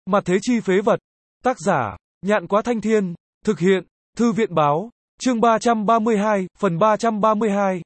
Mặt thế chi phế vật. Tác giả, Nhạn Quá Thanh Thiên. Thực hiện, Thư viện Báo. Chương 332, phần 332.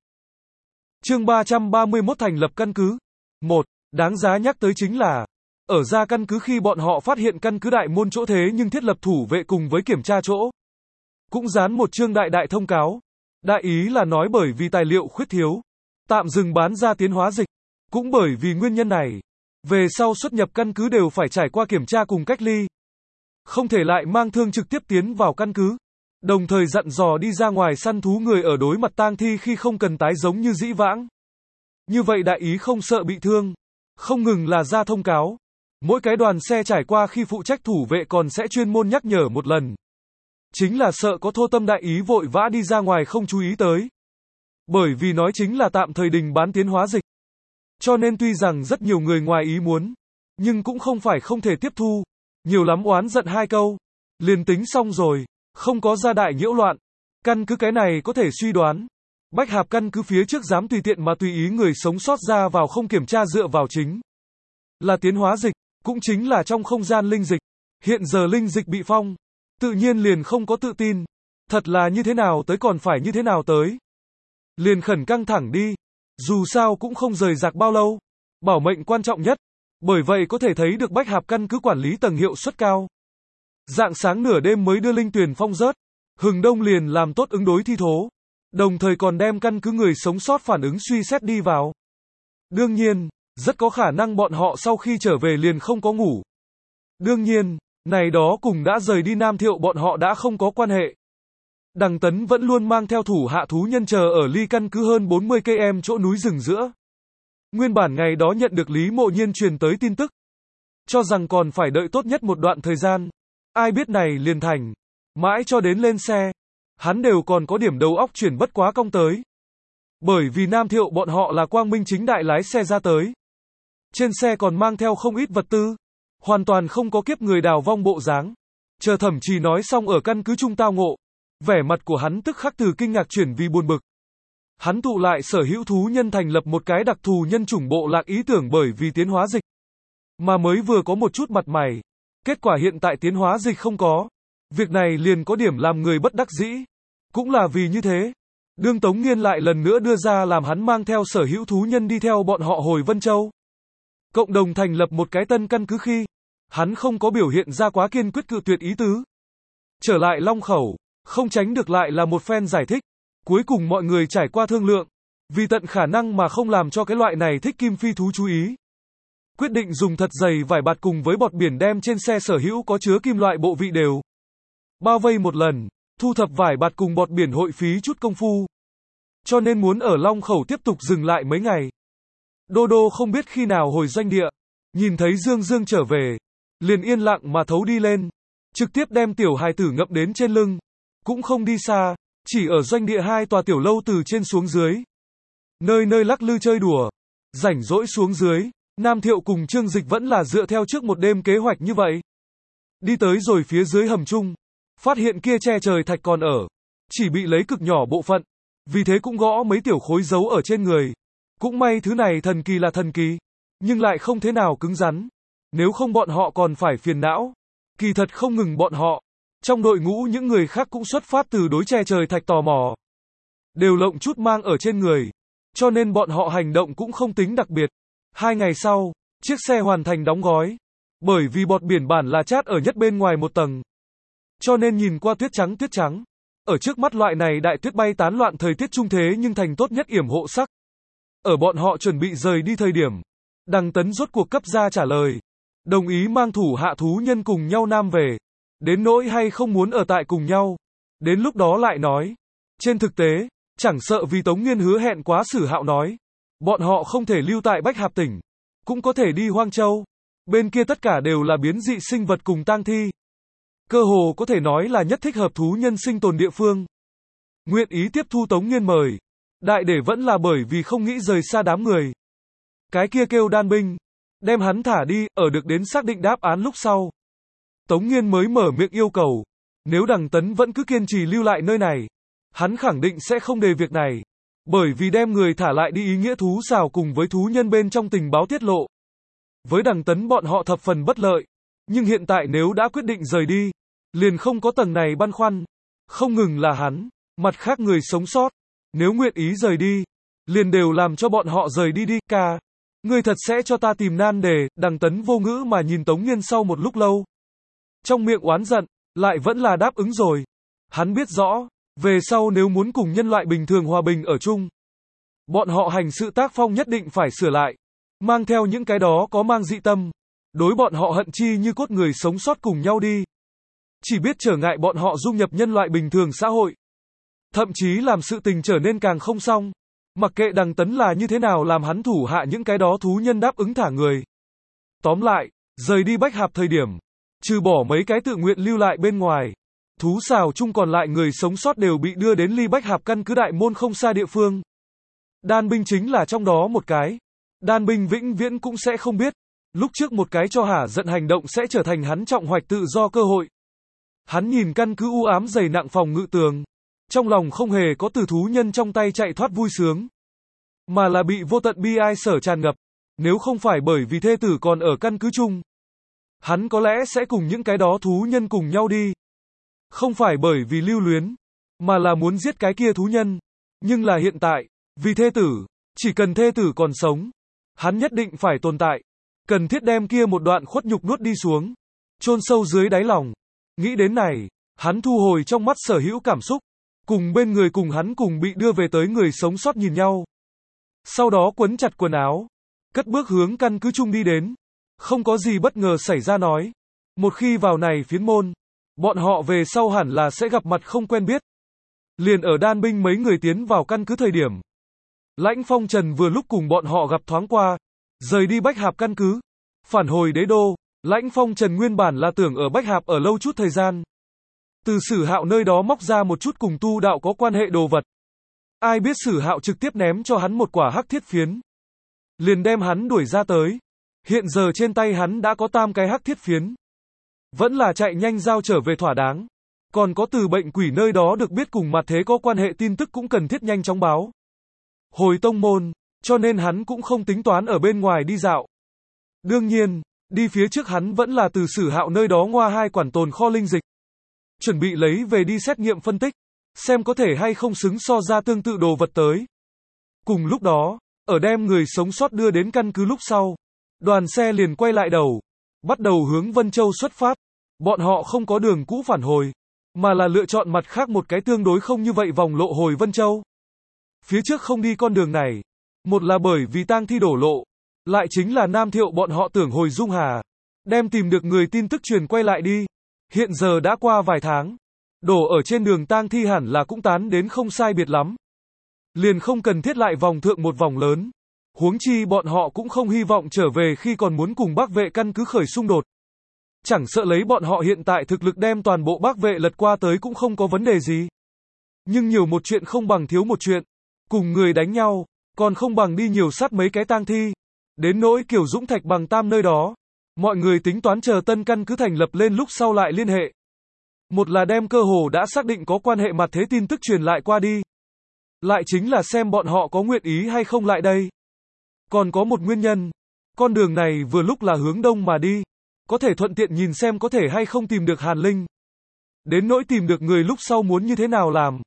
Chương 331 thành lập căn cứ. 1. Đáng giá nhắc tới chính là, ở ra căn cứ khi bọn họ phát hiện căn cứ đại môn chỗ thế nhưng thiết lập thủ vệ cùng với kiểm tra chỗ. Cũng dán một chương đại đại thông cáo. Đại ý là nói bởi vì tài liệu khuyết thiếu, tạm dừng bán ra tiến hóa dịch. Cũng bởi vì nguyên nhân này, về sau xuất nhập căn cứ đều phải trải qua kiểm tra cùng cách ly. Không thể lại mang thương trực tiếp tiến vào căn cứ. Đồng thời dặn dò đi ra ngoài săn thú người ở đối mặt tang thi khi không cần tái giống như dĩ vãng. Như vậy đại ý không sợ bị thương. Không ngừng là ra thông cáo. Mỗi cái đoàn xe trải qua khi phụ trách thủ vệ còn sẽ chuyên môn nhắc nhở một lần. Chính là sợ có thô tâm đại ý vội vã đi ra ngoài không chú ý tới. Bởi vì nói chính là tạm thời đình bán tiến hóa dịch. Cho nên tuy rằng rất nhiều người ngoài ý muốn, nhưng cũng không phải không thể tiếp thu. Nhiều lắm oán giận hai câu. Liền tính xong rồi, không có gia đại nhiễu loạn. Căn cứ cái này có thể suy đoán. Bách Hạp căn cứ phía trước dám tùy tiện mà tùy ý người sống sót ra vào không kiểm tra dựa vào chính là tiến hóa dịch, cũng chính là trong không gian linh dịch. Hiện giờ linh dịch bị phong, tự nhiên liền không có tự tin. Thật là như thế nào tới còn phải như thế nào tới. Liền khẩn căng thẳng đi. Dù sao cũng không rời rạc bao lâu. Bảo mệnh quan trọng nhất. Bởi vậy có thể thấy được Bách Hạp căn cứ quản lý tầng hiệu suất cao. Rạng sáng nửa đêm mới đưa linh tuyển phong rớt. Hừng đông liền làm tốt ứng đối thi thố. Đồng thời còn đem căn cứ người sống sót phản ứng suy xét đi vào. Đương nhiên, rất có khả năng bọn họ sau khi trở về liền không có ngủ. Đương nhiên, này đó cùng đã rời đi Nam Thiệu bọn họ đã không có quan hệ. Đằng Tấn vẫn luôn mang theo thủ hạ thú nhân chờ ở ly căn cứ hơn 40 km chỗ núi rừng giữa. Nguyên bản ngày đó nhận được Lý Mộ Nhiên truyền tới tin tức. Cho rằng còn phải đợi tốt nhất một đoạn thời gian. Ai biết này liền thành. Mãi cho đến lên xe. Hắn đều còn có điểm đầu óc chuyển bất quá cong tới. Bởi vì Nam Thiệu bọn họ là quang minh chính đại lái xe ra tới. Trên xe còn mang theo không ít vật tư. Hoàn toàn không có kiếp người đào vong bộ dáng. Chờ Thẩm Trì nói xong ở căn cứ trung tao ngộ. Vẻ mặt của hắn tức khắc từ kinh ngạc chuyển vì buồn bực. Hắn tụ lại sở hữu thú nhân thành lập một cái đặc thù nhân chủng bộ lạc ý tưởng bởi vì tiến hóa dịch. Mà mới vừa có một chút mặt mày. Kết quả hiện tại tiến hóa dịch không có. Việc này liền có điểm làm người bất đắc dĩ. Cũng là vì như thế. Đương Tống Nghiên lại lần nữa đưa ra làm hắn mang theo sở hữu thú nhân đi theo bọn họ hồi Vân Châu. Cộng đồng thành lập một cái tân căn cứ khi. Hắn không có biểu hiện ra quá kiên quyết cự tuyệt ý tứ. Trở lại Long Khẩu. Không tránh được lại là một phen giải thích. Cuối cùng mọi người trải qua thương lượng. Vì tận khả năng mà không làm cho cái loại này thích kim phi thú chú ý. Quyết định dùng thật dày vải bạt cùng với bọt biển đem trên xe sở hữu có chứa kim loại bộ vị đều bao vây một lần. Thu thập vải bạt cùng bọt biển hội phí chút công phu. Cho nên muốn ở Long Khẩu tiếp tục dừng lại mấy ngày. Đô Đô không biết khi nào hồi doanh địa. Nhìn thấy Dương Dương trở về. Liền yên lặng mà thấu đi lên. Trực tiếp đem tiểu hài tử ngậm đến trên lưng. Cũng không đi xa. Chỉ ở doanh địa hai tòa tiểu lâu từ trên xuống dưới. Nơi nơi lắc lư chơi đùa. Rảnh rỗi xuống dưới. Nam Thiệu cùng Trương Dịch vẫn là dựa theo trước một đêm kế hoạch như vậy. Đi tới rồi phía dưới hầm chung. Phát hiện kia che trời thạch còn ở. Chỉ bị lấy cực nhỏ bộ phận. Vì thế cũng gõ mấy tiểu khối dấu ở trên người. Cũng may thứ này thần kỳ là thần kỳ. Nhưng lại không thế nào cứng rắn. Nếu không bọn họ còn phải phiền não. Kỳ thật không ngừng bọn họ. Trong đội ngũ những người khác cũng xuất phát từ đối che trời thạch tò mò. Đều lộng chút mang ở trên người. Cho nên bọn họ hành động cũng không tính đặc biệt. 2 ngày sau, chiếc xe hoàn thành đóng gói. Bởi vì bọt biển bản là chát ở nhất bên ngoài một tầng. Cho nên nhìn qua tuyết trắng. Ở trước mắt loại này đại tuyết bay tán loạn thời tiết trung thế nhưng thành tốt nhất yểm hộ sắc. Ở bọn họ chuẩn bị rời đi thời điểm. Đằng Tấn rốt cuộc cấp ra trả lời. Đồng ý mang thủ hạ thú nhân cùng nhau nam về. Đến nỗi hay không muốn ở tại cùng nhau. Đến lúc đó lại nói. Trên thực tế, chẳng sợ vì Tống Nghiên hứa hẹn quá Sử Hạo nói. Bọn họ không thể lưu tại Bách Hạp tỉnh. Cũng có thể đi Hoang Châu. Bên kia tất cả đều là biến dị sinh vật cùng tang thi. Cơ hồ có thể nói là nhất thích hợp thú nhân sinh tồn địa phương. Nguyện ý tiếp thu Tống Nghiên mời. Đại để vẫn là bởi vì không nghĩ rời xa đám người. Cái kia kêu đan binh. Đem hắn thả đi, ở được đến xác định đáp án lúc sau. Tống Nghiên mới mở miệng yêu cầu. Nếu Đằng Tấn vẫn cứ kiên trì lưu lại nơi này. Hắn khẳng định sẽ không đề việc này. Bởi vì đem người thả lại đi ý nghĩa thú xào cùng với thú nhân bên trong tình báo tiết lộ. Với Đằng Tấn bọn họ thập phần bất lợi. Nhưng hiện tại nếu đã quyết định rời đi, liền không có tầng này băn khoăn. Không ngừng là hắn, mặt khác người sống sót, nếu nguyện ý rời đi, liền đều làm cho bọn họ rời đi đi, ca. Ngươi thật sẽ cho ta tìm nan đề, Đằng Tấn vô ngữ mà nhìn Tống Nghiên sau một lúc lâu. Trong miệng oán giận, lại vẫn là đáp ứng rồi. Hắn biết rõ, về sau nếu muốn cùng nhân loại bình thường hòa bình ở chung, bọn họ hành sự tác phong nhất định phải sửa lại. Mang theo những cái đó có mang dị tâm, đối bọn họ hận chi như cốt người sống sót cùng nhau đi. Chỉ biết trở ngại bọn họ dung nhập nhân loại bình thường xã hội. Thậm chí làm sự tình trở nên càng không xong. Mặc kệ Đằng Tấn là như thế nào làm hắn thủ hạ những cái đó thú nhân đáp ứng thả người. Tóm lại, rời đi Bách Hạp thời điểm, trừ bỏ mấy cái tự nguyện lưu lại bên ngoài, thú xào chung còn lại người sống sót đều bị đưa đến ly Bách Hạp căn cứ đại môn không xa địa phương. Đan binh chính là trong đó một cái. Đan binh vĩnh viễn cũng sẽ không biết, lúc trước một cái cho hả giận hành động sẽ trở thành hắn trọng hoạch tự do cơ hội. Hắn nhìn căn cứ u ám dày nặng phòng ngự tường, trong lòng không hề có từ thú nhân trong tay chạy thoát vui sướng, mà là bị vô tận bi ai sở tràn ngập. Nếu không phải bởi vì thê tử còn ở căn cứ chung, hắn có lẽ sẽ cùng những cái đó thú nhân cùng nhau đi. Không phải bởi vì lưu luyến, mà là muốn giết cái kia thú nhân. Nhưng là hiện tại, vì thê tử, chỉ cần thê tử còn sống, hắn nhất định phải tồn tại. Cần thiết đem kia một đoạn khuất nhục nuốt đi xuống, chôn sâu dưới đáy lòng. Nghĩ đến này, hắn thu hồi trong mắt sở hữu cảm xúc, cùng bên người cùng hắn cùng bị đưa về tới người sống sót nhìn nhau. Sau đó quấn chặt quần áo, cất bước hướng căn cứ chung đi đến. Không có gì bất ngờ xảy ra nói. Một khi vào này phiến môn, bọn họ về sau hẳn là sẽ gặp mặt không quen biết. Liền ở đan binh mấy người tiến vào căn cứ thời điểm, Lãnh Phong Trần vừa lúc cùng bọn họ gặp thoáng qua, rời đi Bách Hạp căn cứ, phản hồi đế đô. Lãnh Phong Trần nguyên bản là tưởng ở Bách Hạp ở lâu chút thời gian, từ Sử Hạo nơi đó móc ra một chút cùng tu đạo có quan hệ đồ vật. Ai biết Sử Hạo trực tiếp ném cho hắn một quả hắc thiết phiến, liền đem hắn đuổi ra tới. Hiện giờ trên tay hắn đã có 3 cái hắc thiết phiến, vẫn là chạy nhanh giao trở về thỏa đáng. Còn có từ bệnh quỷ nơi đó được biết cùng mặt thế có quan hệ tin tức cũng cần thiết nhanh chóng báo hồi tông môn, cho nên hắn cũng không tính toán ở bên ngoài đi dạo. Đương nhiên, đi phía trước hắn vẫn là từ Sử Hạo nơi đó ngoa 2 quản tồn kho linh dịch, chuẩn bị lấy về đi xét nghiệm phân tích, xem có thể hay không xứng so ra tương tự đồ vật tới. Cùng lúc đó, ở đem người sống sót đưa đến căn cứ lúc sau, đoàn xe liền quay lại đầu, bắt đầu hướng Vân Châu xuất phát. Bọn họ không có đường cũ phản hồi, mà là lựa chọn mặt khác một cái tương đối không như vậy vòng lộ hồi Vân Châu. Phía trước không đi con đường này, một là bởi vì tang thi đổ lộ, lại chính là Nam Thiệu bọn họ tưởng hồi Dung Hà, đem tìm được người tin tức truyền quay lại đi. Hiện giờ đã qua vài tháng, đổ ở trên đường tang thi hẳn là cũng tán đến không sai biệt lắm. Liền không cần thiết lại vòng thượng một vòng lớn. Huống chi bọn họ cũng không hy vọng trở về khi còn muốn cùng Bắc Vệ căn cứ khởi xung đột. Chẳng sợ lấy bọn họ hiện tại thực lực đem toàn bộ Bắc Vệ lật qua tới cũng không có vấn đề gì. Nhưng nhiều một chuyện không bằng thiếu một chuyện. Cùng người đánh nhau, còn không bằng đi nhiều sát mấy cái tang thi. Đến nỗi Kiều Dũng Thạch Bằng Tam nơi đó, mọi người tính toán chờ tân căn cứ thành lập lên lúc sau lại liên hệ. Một là đem cơ hồ đã xác định có quan hệ mặt thế tin tức truyền lại qua đi. Lại chính là xem bọn họ có nguyện ý hay không lại đây. Còn có một nguyên nhân, con đường này vừa lúc là hướng đông mà đi, có thể thuận tiện nhìn xem có thể hay không tìm được Hàn Linh. Đến nỗi tìm được người lúc sau muốn như thế nào làm.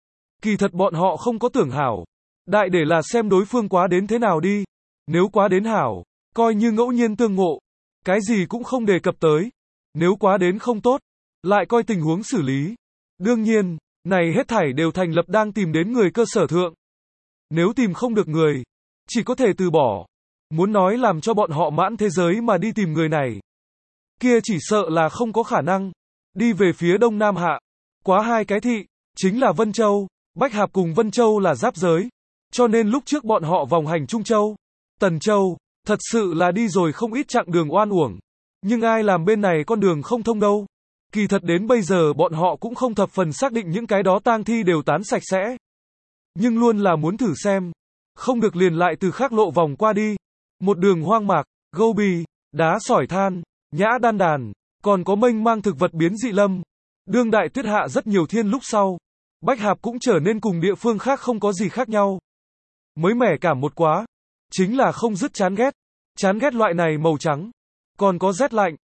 Kỳ thật bọn họ không có tưởng hảo, đại để là xem đối phương quá đến thế nào đi. Nếu quá đến hảo, coi như ngẫu nhiên tương ngộ, cái gì cũng không đề cập tới. Nếu quá đến không tốt, lại coi tình huống xử lý. Đương nhiên, này hết thảy đều thành lập đang tìm đến người cơ sở thượng. Nếu tìm không được người, chỉ có thể từ bỏ. Muốn nói làm cho bọn họ mãn thế giới mà đi tìm người này, kia chỉ sợ là không có khả năng. Đi về phía đông nam hạ, quá 2 cái thị, chính là Vân Châu. Bách Hạp cùng Vân Châu là giáp giới, cho nên lúc trước bọn họ vòng hành Trung Châu, Tần Châu, thật sự là đi rồi không ít chặng đường oan uổng. Nhưng ai làm bên này con đường không thông đâu. Kỳ thật đến bây giờ bọn họ cũng không thập phần xác định những cái đó tang thi đều tán sạch sẽ. Nhưng luôn là muốn thử xem. Không được liền lại từ khác lộ vòng qua đi. Một đường hoang mạc, gâu bì, đá sỏi than, nhã đan đàn, còn có mênh mang thực vật biến dị lâm. Đương đại tuyết hạ rất nhiều thiên lúc sau. Bách Hạp cũng trở nên cùng địa phương khác không có gì khác nhau. Mới mẻ cảm một quá. Chính là không dứt chán ghét. Chán ghét loại này màu trắng. Còn có rét lạnh.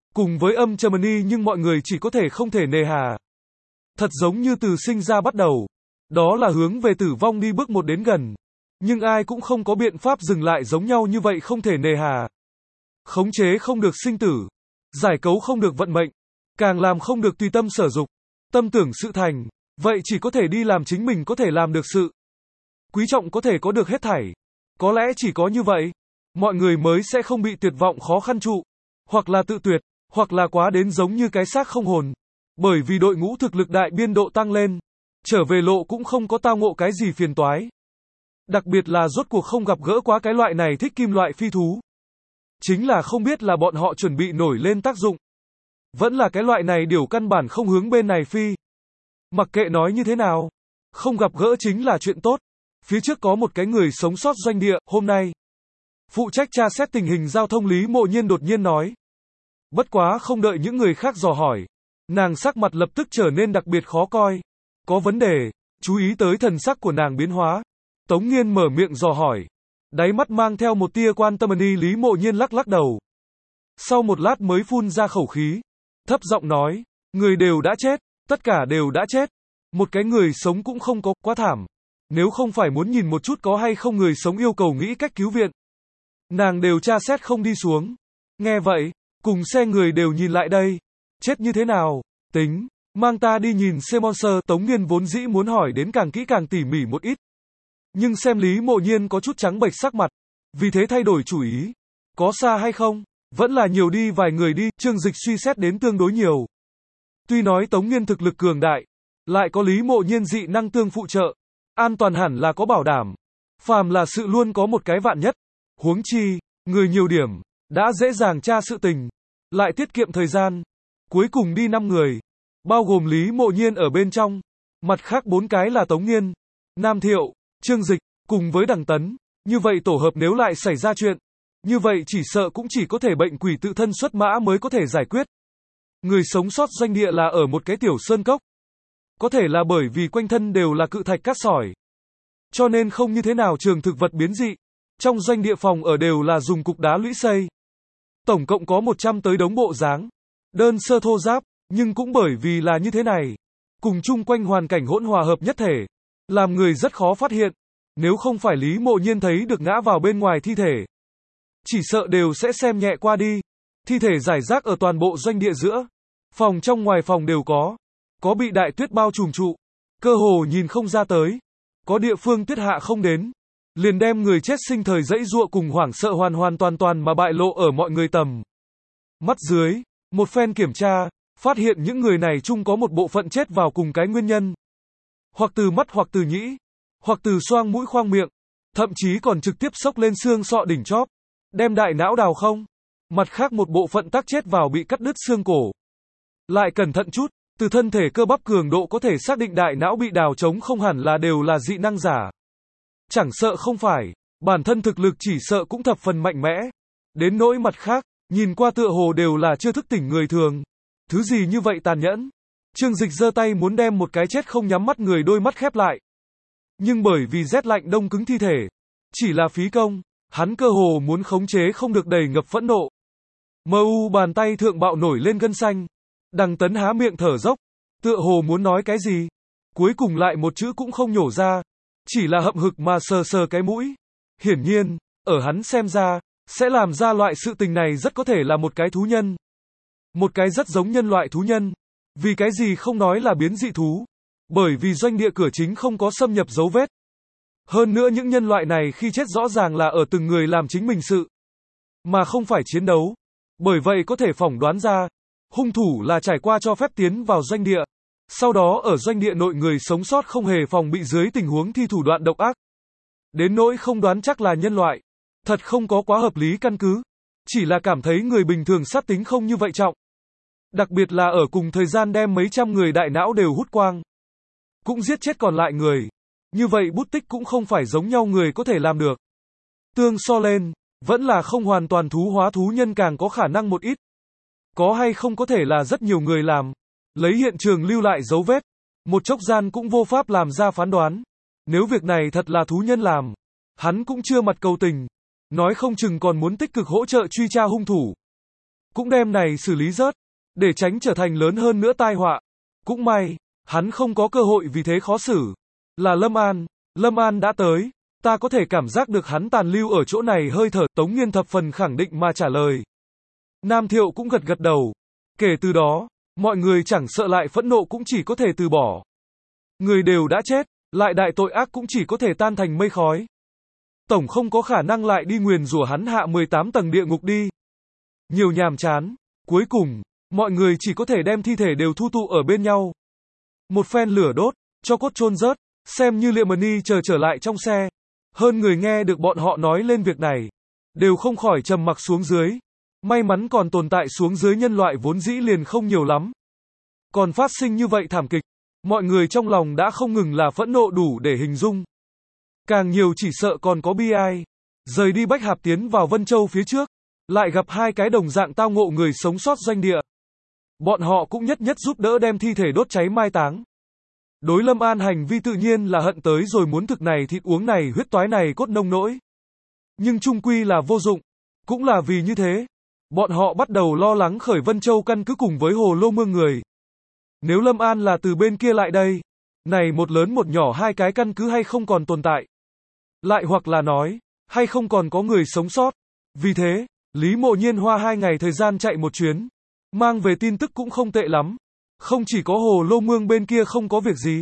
cùng với âm Germany nhưng mọi người chỉ có thể không thể nề hà. Thật giống như từ sinh ra bắt đầu. Đó là hướng về tử vong đi bước một đến gần. Nhưng ai cũng không có biện pháp dừng lại giống nhau như vậy không thể nề hà. Khống chế không được sinh tử. Giải cấu không được vận mệnh. Càng làm không được tùy tâm sở dục. Tâm tưởng sự thành. Vậy chỉ có thể đi làm chính mình có thể làm được sự. Quý trọng có thể có được hết thảy. Có lẽ chỉ có như vậy, mọi người mới sẽ không bị tuyệt vọng khó khăn trụ. Hoặc là tự tuyệt, hoặc là quá đến giống như cái xác không hồn. Bởi vì đội ngũ thực lực đại biên độ tăng lên. Trở về lộ cũng không có tao ngộ cái gì phiền toái. Đặc biệt là rốt cuộc không gặp gỡ quá cái loại này thích kim loại phi thú. Chính là không biết là bọn họ chuẩn bị nổi lên tác dụng. Vẫn là cái loại này điều căn bản không hướng bên này phi. Mặc kệ nói như thế nào, không gặp gỡ chính là chuyện tốt. Phía trước có một cái người sống sót doanh địa, hôm nay. Phụ trách tra xét tình hình giao thông Lý Mộ Nhiên đột nhiên nói. Bất quá không đợi những người khác dò hỏi. Nàng sắc mặt lập tức trở nên đặc biệt khó coi. Có vấn đề, chú ý tới thần sắc của nàng biến hóa. Tống Nghiên mở miệng dò hỏi. Đáy mắt mang theo một tia quan tâm đi Lý Mộ Nhiên lắc lắc đầu. Sau một lát mới phun ra khẩu khí. Thấp giọng nói, người đều đã chết, tất cả đều đã chết. Một cái người sống cũng không có, quá thảm. Nếu không phải muốn nhìn một chút có hay không người sống yêu cầu nghĩ cách cứu viện. Nàng đều tra xét không đi xuống. Nghe vậy, cùng xe người đều nhìn lại đây. Chết như thế nào? Tính, mang ta đi nhìn xem monster. Tống Nghiên vốn dĩ muốn hỏi đến càng kỹ càng tỉ mỉ một ít. Nhưng xem Lý Mộ Nhiên có chút trắng bệch sắc mặt. Vì thế thay đổi chủ ý. Có xa hay không? Vẫn là nhiều đi vài người đi. Trương Dịch suy xét đến tương đối nhiều. Tuy nói Tống Nghiên thực lực cường đại. Lại có Lý Mộ Nhiên dị năng tương phụ trợ. An toàn hẳn là có bảo đảm. Phàm là sự luôn có một cái vạn nhất. Huống chi, người nhiều điểm, đã dễ dàng tra sự tình. Lại tiết kiệm thời gian. Cuối cùng đi 5 người. Bao gồm Lý Mộ Nhiên ở bên trong. Mặt khác 4 cái là Tống Nghiên, Nam Thiệu, Trương Dịch, cùng với Đằng Tấn. Như vậy tổ hợp nếu lại xảy ra chuyện. Như vậy chỉ sợ cũng chỉ có thể bệnh quỷ tự thân xuất mã mới có thể giải quyết. Người sống sót doanh địa là ở một cái tiểu sơn cốc. Có thể là bởi vì quanh thân đều là cự thạch cát sỏi. Cho nên không như thế nào trường thực vật biến dị. Trong doanh địa phòng ở đều là dùng cục đá lũy xây. Tổng cộng có 100 tới đống bộ dáng. Đơn sơ thô ráp, nhưng cũng bởi vì là như thế này. Cùng chung quanh hoàn cảnh hỗn hòa hợp nhất thể. Làm người rất khó phát hiện. Nếu không phải Lý Mộ Nhiên thấy được ngã vào bên ngoài thi thể. Chỉ sợ đều sẽ xem nhẹ qua đi. Thi thể rải rác ở toàn bộ doanh địa giữa. Phòng trong ngoài phòng đều có. Có bị đại tuyết bao trùm trụ. Cơ hồ nhìn không ra tới. Có địa phương tuyết hạ không đến. Liền đem người chết sinh thời dãy giụa cùng hoảng sợ hoàn hoàn toàn mà bại lộ ở mọi người tầm mắt dưới. Một phen kiểm tra, phát hiện những người này chung có một bộ phận chết vào cùng cái nguyên nhân. Hoặc từ mắt hoặc từ nhĩ. Hoặc từ xoang mũi khoang miệng. Thậm chí còn trực tiếp xốc lên xương sọ đỉnh chóp. Đem đại não đào không. Mặt khác một bộ phận tác chết vào bị cắt đứt xương cổ. Lại cẩn thận chút. Từ thân thể cơ bắp cường độ có thể xác định đại não bị đào trống không hẳn là đều là dị năng giả. Chẳng sợ không phải, bản thân thực lực chỉ sợ cũng thập phần mạnh mẽ. Đến nỗi mặt khác, nhìn qua tựa hồ đều là chưa thức tỉnh người thường. Thứ gì như vậy tàn nhẫn? Trương Dịch giơ tay muốn đem một cái chết không nhắm mắt người đôi mắt khép lại. Nhưng bởi vì rét lạnh đông cứng thi thể, chỉ là phí công, hắn cơ hồ muốn khống chế không được đầy ngập phẫn nộ. MU bàn tay thượng bạo nổi lên gân xanh. Đằng Tấn há miệng thở dốc, tựa hồ muốn nói cái gì, cuối cùng lại một chữ cũng không nhổ ra, chỉ là hậm hực mà sờ sờ cái mũi. Hiển nhiên, ở hắn xem ra, sẽ làm ra loại sự tình này rất có thể là một cái thú nhân. Một cái rất giống nhân loại thú nhân. Vì cái gì không nói là biến dị thú? Bởi vì doanh địa cửa chính không có xâm nhập dấu vết. Hơn nữa những nhân loại này khi chết rõ ràng là ở từng người làm chính mình sự, mà không phải chiến đấu. Bởi vậy có thể phỏng đoán ra, hung thủ là trải qua cho phép tiến vào doanh địa. Sau đó ở doanh địa nội người sống sót không hề phòng bị dưới tình huống thi thủ đoạn độc ác. Đến nỗi không đoán chắc là nhân loại. Thật không có quá hợp lý căn cứ. Chỉ là cảm thấy người bình thường sát tính không như vậy trọng. Đặc biệt là ở cùng thời gian đem mấy trăm người đại não đều hút quang. Cũng giết chết còn lại người. Như vậy bút tích cũng không phải giống nhau người có thể làm được. Tương so lên, vẫn là không hoàn toàn thú hóa thú nhân càng có khả năng một ít. Có hay không có thể là rất nhiều người làm. Lấy hiện trường lưu lại dấu vết. Một chốc gian cũng vô pháp làm ra phán đoán. Nếu việc này thật là thú nhân làm, hắn cũng chưa mặt cầu tình. Nói không chừng còn muốn tích cực hỗ trợ truy tra hung thủ. cũng đem này xử lý rớt, để tránh trở thành lớn hơn nữa tai họa. Cũng may, hắn không có cơ hội vì thế khó xử. Là Lâm An đã tới, ta có thể cảm giác được hắn tàn lưu ở chỗ này hơi thở, Tống Nghiên thập phần khẳng định mà trả lời. Nam Thiệu cũng gật gật đầu. Kể từ đó, mọi người chẳng sợ lại phẫn nộ cũng chỉ có thể từ bỏ. Người đều đã chết, lại đại tội ác cũng chỉ có thể tan thành mây khói. Tổng không có khả năng lại đi nguyền rủa hắn hạ 18 tầng địa ngục đi. Nhiều nhàm chán, cuối cùng, mọi người chỉ có thể đem thi thể đều thu tụ ở bên nhau. Một phen lửa đốt, cho cốt chôn rớt, xem như Liễmani trở lại trong xe. Hơn người nghe được bọn họ nói lên việc này, đều không khỏi trầm mặc xuống dưới. May mắn còn tồn tại xuống dưới nhân loại vốn dĩ liền không nhiều lắm. Còn phát sinh như vậy thảm kịch, mọi người trong lòng đã không ngừng là phẫn nộ đủ để hình dung. Càng nhiều chỉ sợ còn có bi ai. Rời đi Bách Hạp tiến vào Vân Châu phía trước, lại gặp hai cái đồng dạng tao ngộ người sống sót doanh địa. Bọn họ cũng nhất giúp đỡ đem thi thể đốt cháy mai táng. Đối Lâm An hành vi tự nhiên là hận tới rồi muốn thực này thịt uống này huyết toái này cốt nông nỗi. Nhưng chung quy là vô dụng. Cũng là vì như thế, bọn họ bắt đầu lo lắng khởi Vân Châu căn cứ cùng với Hồ Lô Mương người. Nếu Lâm An là từ bên kia lại đây, này một lớn một nhỏ hai cái căn cứ hay không còn tồn tại. Lại hoặc là nói, hay không còn có người sống sót. Vì thế, Lý Mộ Nhiên hoa 2 ngày thời gian chạy một chuyến, mang về tin tức cũng không tệ lắm. Không chỉ có Hồ Lô Mương bên kia không có việc gì,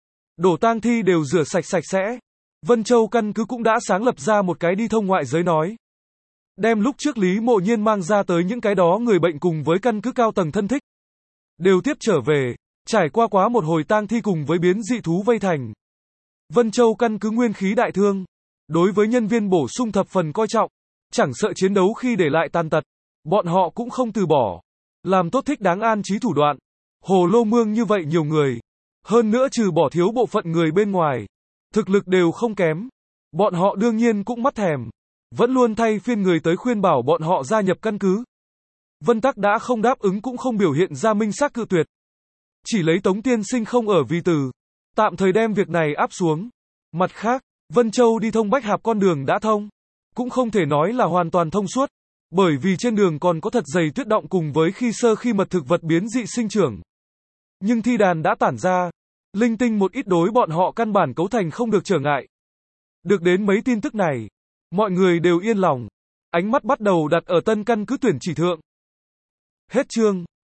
đổ tang thi đều rửa sạch sẽ. Vân Châu căn cứ cũng đã sáng lập ra một cái đi thông ngoại giới nói. Đem lúc trước Lý Mộ Nhiên mang ra tới những cái đó người bệnh cùng với căn cứ cao tầng thân thích, đều tiếp trở về, trải qua quá một hồi tang thi cùng với biến dị thú vây thành. Vân Châu căn cứ nguyên khí đại thương, đối với nhân viên bổ sung thập phần coi trọng, chẳng sợ chiến đấu khi để lại tàn tật, bọn họ cũng không từ bỏ, làm tốt thích đáng an trí thủ đoạn. Hồ Lô Mương như vậy nhiều người, hơn nữa trừ bỏ thiếu bộ phận người bên ngoài, thực lực đều không kém, bọn họ đương nhiên cũng mắt thèm, vẫn luôn thay phiên người tới khuyên bảo bọn họ gia nhập căn cứ. Vân Tắc đã không đáp ứng cũng không biểu hiện ra minh xác cự tuyệt, chỉ lấy Tống tiên sinh không ở vì từ, tạm thời đem việc này áp xuống. Mặt khác, Vân Châu đi thông Bách Hạp con đường đã thông, cũng không thể nói là hoàn toàn thông suốt, bởi vì trên đường còn có thật dày tuyết động cùng với khi mật thực vật biến dị sinh trưởng. Nhưng thi đàn đã tản ra, linh tinh một ít đối bọn họ căn bản cấu thành không được trở ngại. Được đến mấy tin tức này, mọi người đều yên lòng, ánh mắt bắt đầu đặt ở tân căn cứ tuyển chỉ thượng. Hết chương.